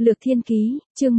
Lược Thiên Ký, chương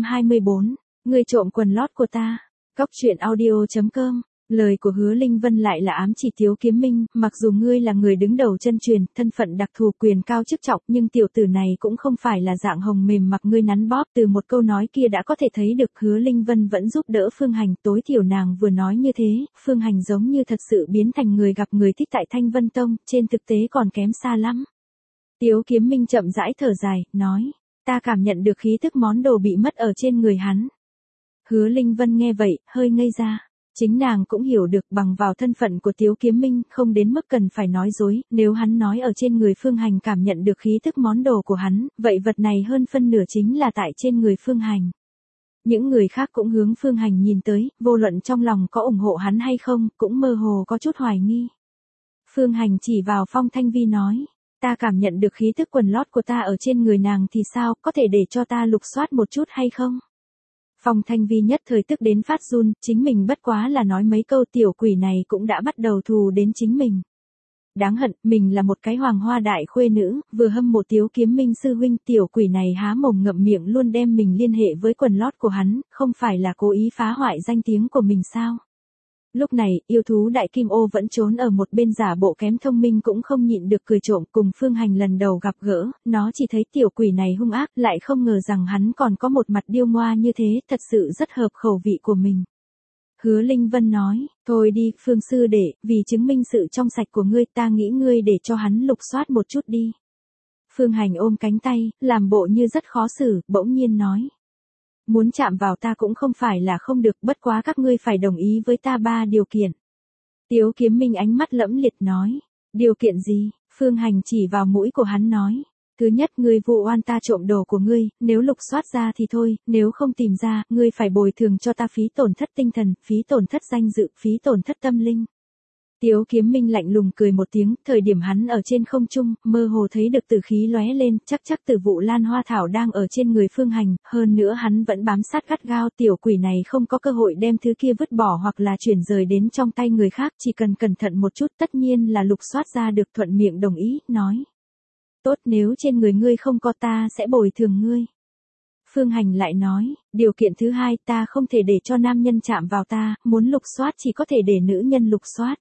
124, ngươi trộm quần lót của ta. Cóc truyện audio.com. Lời của Hứa Linh Vân lại là ám chỉ Tiếu Kiếm Minh, mặc dù ngươi là người đứng đầu chân truyền, thân phận đặc thù, quyền cao chức trọng, nhưng tiểu tử này cũng không phải là dạng hồng mềm mặc ngươi nắn bóp. Từ một câu nói kia đã có thể thấy được Hứa Linh Vân vẫn giúp đỡ Phương Hành, tối thiểu nàng vừa nói như thế, Phương Hành giống như thật sự biến thành người gặp người thích tại Thanh Vân Tông, trên thực tế còn kém xa lắm. Tiếu Kiếm Minh chậm rãi thở dài, nói, ta cảm nhận được khí thức món đồ bị mất ở trên người hắn. Hứa Linh Vân nghe vậy, hơi ngây ra. Chính nàng cũng hiểu được bằng vào thân phận của Tiếu Kiếm Minh, không đến mức cần phải nói dối, nếu hắn nói ở trên người Phương Hành cảm nhận được khí thức món đồ của hắn, vậy vật này hơn phân nửa chính là tại trên người Phương Hành. Những người khác cũng hướng Phương Hành nhìn tới, vô luận trong lòng có ủng hộ hắn hay không, cũng mơ hồ có chút hoài nghi. Phương Hành chỉ vào Phong Thanh Vi nói, ta cảm nhận được khí thức quần lót của ta ở trên người nàng thì sao, có thể để cho ta lục soát một chút hay không? Phong Thanh Vi nhất thời tức đến phát run, chính mình bất quá là nói mấy câu, tiểu quỷ này cũng đã bắt đầu thù đến chính mình. Đáng hận, mình là một cái hoàng hoa đại khuê nữ, vừa hâm mộ Tiếu Kiếm Minh sư huynh, tiểu quỷ này há mồm ngậm miệng luôn đem mình liên hệ với quần lót của hắn, không phải là cố ý phá hoại danh tiếng của mình sao? Lúc này, yêu thú đại kim ô vẫn trốn ở một bên giả bộ kém thông minh cũng không nhịn được cười trộm, cùng Phương Hành lần đầu gặp gỡ, nó chỉ thấy tiểu quỷ này hung ác, lại không ngờ rằng hắn còn có một mặt điêu ngoa như thế, thật sự rất hợp khẩu vị của mình. Hứa Linh Vân nói, thôi đi, Phương sư đệ, vì chứng minh sự trong sạch của ngươi, ta nghĩ ngươi để cho hắn lục soát một chút đi. Phương Hành ôm cánh tay, làm bộ như rất khó xử, bỗng nhiên nói. Muốn chạm vào ta cũng không phải là không được, bất quá các ngươi phải đồng ý với ta 3 điều kiện. Tiếu Kiếm Minh ánh mắt lẫm liệt nói, điều kiện gì? Phương Hành chỉ vào mũi của hắn nói, thứ nhất, ngươi vụ oan ta trộm đồ của ngươi, nếu lục soát ra thì thôi, nếu không tìm ra, ngươi phải bồi thường cho ta phí tổn thất tinh thần, phí tổn thất danh dự, phí tổn thất tâm linh. Tiếu Kiếm Minh lạnh lùng cười một tiếng, thời điểm hắn ở trên không trung, mơ hồ thấy được tử khí lóe lên, chắc tử vụ lan hoa thảo đang ở trên người Phương Hành, hơn nữa hắn vẫn bám sát gắt gao, tiểu quỷ này không có cơ hội đem thứ kia vứt bỏ hoặc là chuyển rời đến trong tay người khác, chỉ cần cẩn thận một chút, tất nhiên là lục soát ra được, thuận miệng đồng ý, nói. Tốt, nếu trên người ngươi không có ta sẽ bồi thường ngươi. Phương Hành lại nói, điều kiện thứ hai, ta không thể để cho nam nhân chạm vào ta, muốn lục soát chỉ có thể để nữ nhân lục soát.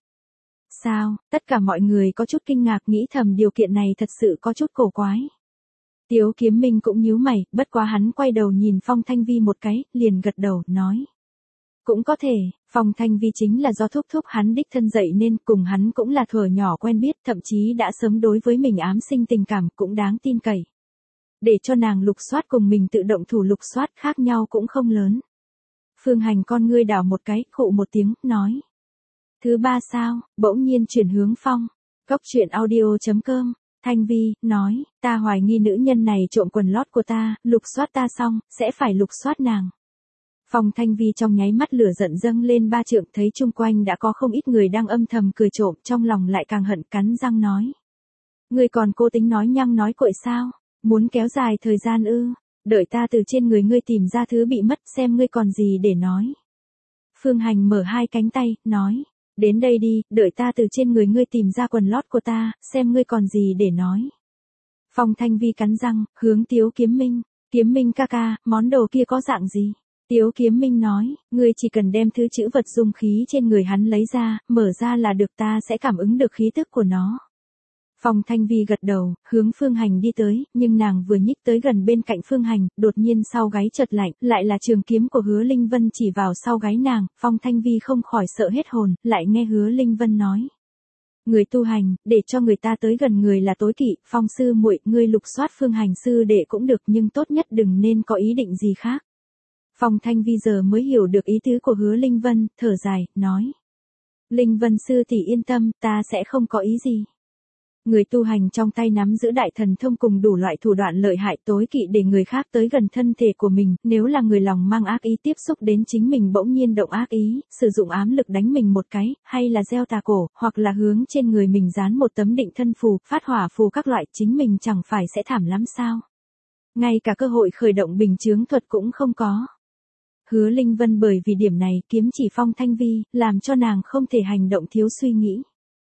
Sao? Tất cả mọi người có chút kinh ngạc, nghĩ thầm điều kiện này thật sự có chút cổ quái. Tiếu Kiếm Minh cũng nhíu mày, bất quá hắn quay đầu nhìn Phong Thanh Vi một cái, liền gật đầu, nói. Cũng có thể, Phong Thanh Vi chính là do thúc hắn đích thân dạy nên, cùng hắn cũng là thuở nhỏ quen biết, thậm chí đã sớm đối với mình ám sinh tình cảm, cũng đáng tin cậy. Để cho nàng lục soát cùng mình tự động thủ lục soát, khác nhau cũng không lớn. Phương Hành con ngươi đảo một cái, khụ một tiếng, nói. Thứ ba sao? Bỗng nhiên chuyển hướng Phong. Cóc truyện audio.com. Thanh Vi, nói, ta hoài nghi nữ nhân này trộm quần lót của ta, lục soát ta xong, sẽ phải lục soát nàng. Phong Thanh Vi trong nháy mắt lửa giận dâng lên 3 trượng, thấy chung quanh đã có không ít người đang âm thầm cười trộm, trong lòng lại càng hận, cắn răng nói. Ngươi còn cố tính nói nhăng nói cội sao? Muốn kéo dài thời gian ư? Đợi ta từ trên người ngươi tìm ra thứ bị mất, xem ngươi còn gì để nói. Phương Hành mở 2 cánh tay, nói. Đến đây đi, đợi ta từ trên người ngươi tìm ra quần lót của ta, xem ngươi còn gì để nói. Phong Thanh Vi cắn răng, hướng Tiếu Kiếm Minh. Kiếm Minh ca ca, món đồ kia có dạng gì? Tiếu Kiếm Minh nói, ngươi chỉ cần đem thứ chữ vật dung khí trên người hắn lấy ra, mở ra là được, ta sẽ cảm ứng được khí tức của nó. Phong Thanh Vi gật đầu, hướng Phương Hành đi tới, nhưng nàng vừa nhích tới gần bên cạnh Phương Hành, đột nhiên sau gáy chợt lạnh, lại là trường kiếm của Hứa Linh Vân chỉ vào sau gáy nàng, Phong Thanh Vi không khỏi sợ hết hồn, lại nghe Hứa Linh Vân nói. Người tu hành, để cho người ta tới gần người là tối kỵ, Phong sư muội, ngươi lục soát Phương Hành sư đệ cũng được nhưng tốt nhất đừng nên có ý định gì khác. Phong Thanh Vi giờ mới hiểu được ý tứ của Hứa Linh Vân, thở dài, nói. Linh Vân sư tỷ yên tâm, ta sẽ không có ý gì. Người tu hành trong tay nắm giữ đại thần thông cùng đủ loại thủ đoạn lợi hại, tối kỵ để người khác tới gần thân thể của mình, nếu là người lòng mang ác ý tiếp xúc đến chính mình bỗng nhiên động ác ý, sử dụng ám lực đánh mình một cái, hay là gieo tà cổ, hoặc là hướng trên người mình dán một tấm định thân phù, phát hỏa phù các loại, chính mình chẳng phải sẽ thảm lắm sao? Ngay cả cơ hội khởi động bình chướng thuật cũng không có. Hứa Linh Vân bởi vì điểm này kiếm chỉ Phong Thanh Vi, làm cho nàng không thể hành động thiếu suy nghĩ.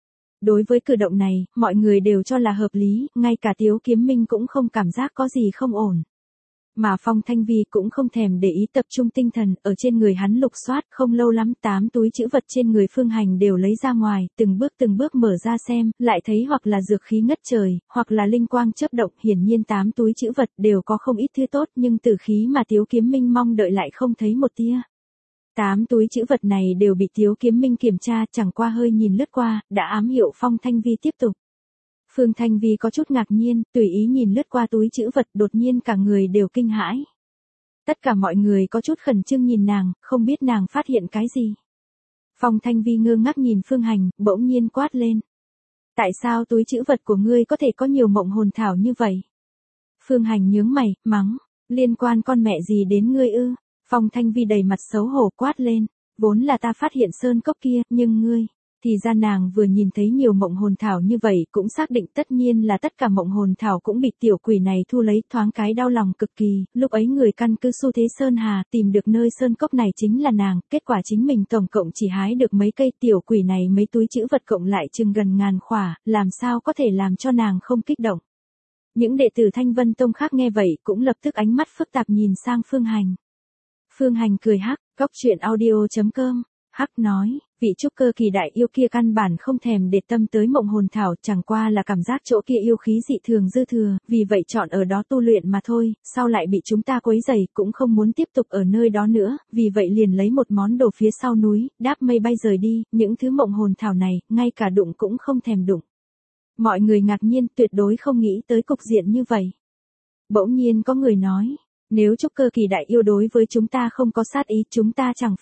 Đối với cử động này, mọi người đều cho là hợp lý, ngay cả Tiếu Kiếm Minh cũng không cảm giác có gì không ổn. Mà Phong Thanh Vi cũng không thèm để ý, tập trung tinh thần ở trên người hắn lục soát, không lâu lắm 8 túi trữ vật trên người Phương Hành đều lấy ra ngoài, từng bước mở ra xem, lại thấy hoặc là dược khí ngất trời, hoặc là linh quang chớp động, hiển nhiên 8 túi trữ vật đều có không ít thứ tốt, nhưng tử khí mà Tiếu Kiếm Minh mong đợi lại không thấy một tia. 8 túi trữ vật này đều bị Tiếu Kiếm Minh kiểm tra, chẳng qua hơi nhìn lướt qua, đã ám hiệu Phong Thanh Vi tiếp tục. Phương Thanh Vi có chút ngạc nhiên, tùy ý nhìn lướt qua túi trữ vật, đột nhiên cả người đều kinh hãi. Tất cả mọi người có chút khẩn trương nhìn nàng, không biết nàng phát hiện cái gì. Phong Thanh Vi ngơ ngác nhìn Phương Hành, bỗng nhiên quát lên. Tại sao túi trữ vật của ngươi có thể có nhiều mộng hồn thảo như vậy? Phương Hành nhướng mày, mắng, liên quan con mẹ gì đến ngươi ư? Phong Thanh Vi đầy mặt xấu hổ quát lên, vốn là ta phát hiện sơn cốc kia, nhưng ngươi... Thì ra nàng vừa nhìn thấy nhiều mộng hồn thảo như vậy cũng xác định tất nhiên là tất cả mộng hồn thảo cũng bị tiểu quỷ này thu lấy, thoáng cái đau lòng cực kỳ, lúc ấy người căn cứ xu thế Sơn Hà tìm được nơi sơn cốc này chính là nàng, kết quả chính mình tổng cộng chỉ hái được mấy cây, tiểu quỷ này mấy túi trữ vật cộng lại chừng gần ngàn khỏa, làm sao có thể làm cho nàng không kích động. Những đệ tử Thanh Vân Tông khác nghe vậy cũng lập tức ánh mắt phức tạp nhìn sang Phương Hành. Phương Hành cười hắc, Cóc Truyện Audio.com. Hắc nói, vị trúc cơ kỳ đại yêu kia căn bản không thèm để tâm tới mộng hồn thảo, chẳng qua là cảm giác chỗ kia yêu khí dị thường dư thừa, vì vậy chọn ở đó tu luyện mà thôi, sau lại bị chúng ta quấy rầy, cũng không muốn tiếp tục ở nơi đó nữa, vì vậy liền lấy một món đồ phía sau núi, đáp mây bay rời đi, những thứ mộng hồn thảo này, ngay cả đụng cũng không thèm đụng. Mọi người ngạc nhiên, tuyệt đối không nghĩ tới cục diện như vậy. Bỗng nhiên có người nói, nếu trúc cơ kỳ đại yêu đối với chúng ta không có sát ý, chúng ta chẳng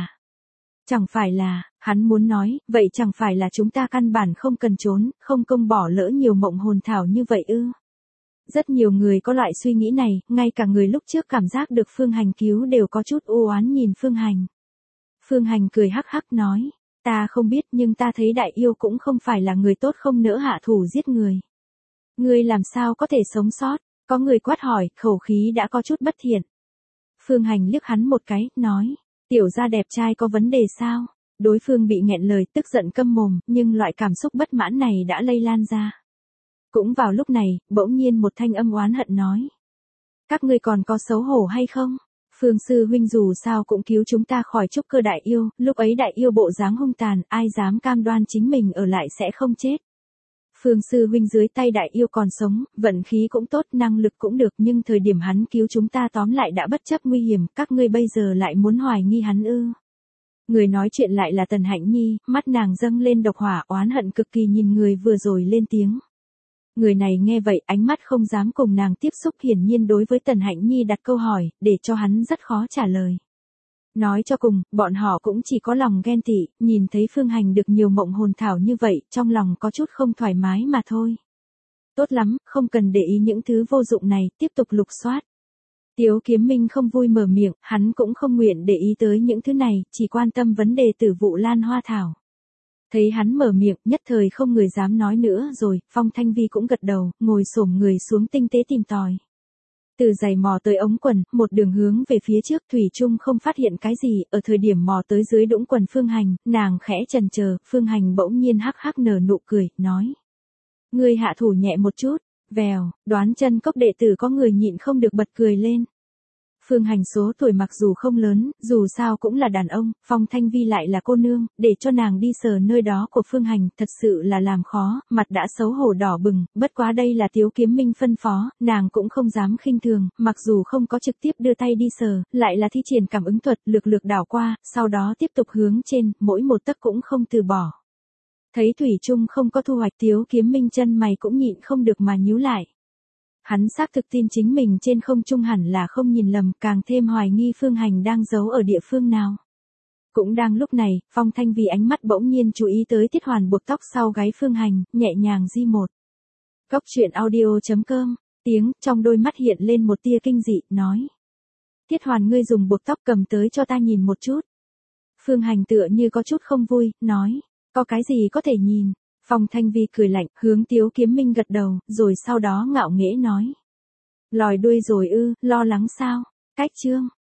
phải là, hắn muốn nói, vậy chẳng phải là chúng ta căn bản không cần trốn, không công bỏ lỡ nhiều mộng hồn thảo như vậy ư. Rất nhiều người có loại suy nghĩ này, ngay cả người lúc trước cảm giác được Phương Hành cứu đều có chút u oán nhìn Phương Hành. Phương Hành cười hắc hắc nói, ta không biết nhưng ta thấy đại yêu cũng không phải là người tốt, không nỡ hạ thủ giết người. Ngươi làm sao có thể sống sót, có người quát hỏi, khẩu khí đã có chút bất thiện. Phương Hành liếc hắn một cái, nói. Tiểu gia đẹp trai có vấn đề sao? Đối phương bị nghẹn lời, tức giận câm mồm, nhưng loại cảm xúc bất mãn này đã lây lan ra. Cũng vào lúc này, bỗng nhiên một thanh âm oán hận nói. Các ngươi còn có xấu hổ hay không? Phương sư huynh dù sao cũng cứu chúng ta khỏi trúc cơ đại yêu, lúc ấy đại yêu bộ dáng hung tàn, ai dám cam đoan chính mình ở lại sẽ không chết. Phương sư huynh dưới tay đại yêu còn sống, vận khí cũng tốt, năng lực cũng được, nhưng thời điểm hắn cứu chúng ta tóm lại đã bất chấp nguy hiểm, các ngươi bây giờ lại muốn hoài nghi hắn ư. Người nói chuyện lại là Tần Hạnh Nhi, mắt nàng dâng lên độc hỏa, oán hận cực kỳ nhìn người vừa rồi lên tiếng. Người này nghe vậy, ánh mắt không dám cùng nàng tiếp xúc, hiển nhiên đối với Tần Hạnh Nhi đặt câu hỏi, để cho hắn rất khó trả lời. Nói cho cùng, bọn họ cũng chỉ có lòng ghen tị, nhìn thấy Phương Hành được nhiều mộng hồn thảo như vậy, trong lòng có chút không thoải mái mà thôi. Tốt lắm, không cần để ý những thứ vô dụng này, tiếp tục lục soát. Tiếu Kiếm Minh không vui mở miệng, hắn cũng không nguyện để ý tới những thứ này, chỉ quan tâm vấn đề tử vụ lan hoa thảo. Thấy hắn mở miệng, nhất thời không người dám nói nữa rồi, Phong Thanh Vi cũng gật đầu, ngồi xổm người xuống tinh tế tìm tòi. Từ giày mò tới ống quần, một đường hướng về phía trước, thủy chung không phát hiện cái gì, ở thời điểm mò tới dưới đũng quần Phương Hành, nàng khẽ chần chờ, Phương Hành bỗng nhiên hắc hắc nở nụ cười, nói. Ngươi hạ thủ nhẹ một chút, vèo, Đoán Chân Cốc đệ tử có người nhịn không được bật cười lên. Phương Hành số tuổi mặc dù không lớn, dù sao cũng là đàn ông, Phong Thanh Vi lại là cô nương, để cho nàng đi sờ nơi đó của Phương Hành, thật sự là làm khó, mặt đã xấu hổ đỏ bừng, bất quá đây là Tiếu Kiếm Minh phân phó, nàng cũng không dám khinh thường, mặc dù không có trực tiếp đưa tay đi sờ, lại là thi triển cảm ứng thuật, lược đảo qua, sau đó tiếp tục hướng trên, mỗi một tấc cũng không từ bỏ. Thấy thủy chung không có thu hoạch, Tiếu Kiếm Minh chân mày cũng nhịn không được mà nhíu lại. Hắn xác thực tin chính mình trên không trung hẳn là không nhìn lầm, càng thêm hoài nghi Phương Hành đang giấu ở địa phương nào. Cũng đang lúc này, Phong Thanh Vi ánh mắt bỗng nhiên chú ý tới Tiết Hoàn buộc tóc sau gáy Phương Hành, nhẹ nhàng di một. Cóc Truyện Audio.com, tiếng trong đôi mắt hiện lên một tia kinh dị, nói. Tiết Hoàn, ngươi dùng buộc tóc cầm tới cho ta nhìn một chút. Phương Hành tựa như có chút không vui, nói. Có cái gì có thể nhìn? Phong Thanh Vi cười lạnh, hướng Tiếu Kiếm Minh gật đầu, rồi sau đó ngạo nghễ nói. Lòi đuôi rồi ư, lo lắng sao? Cách chương.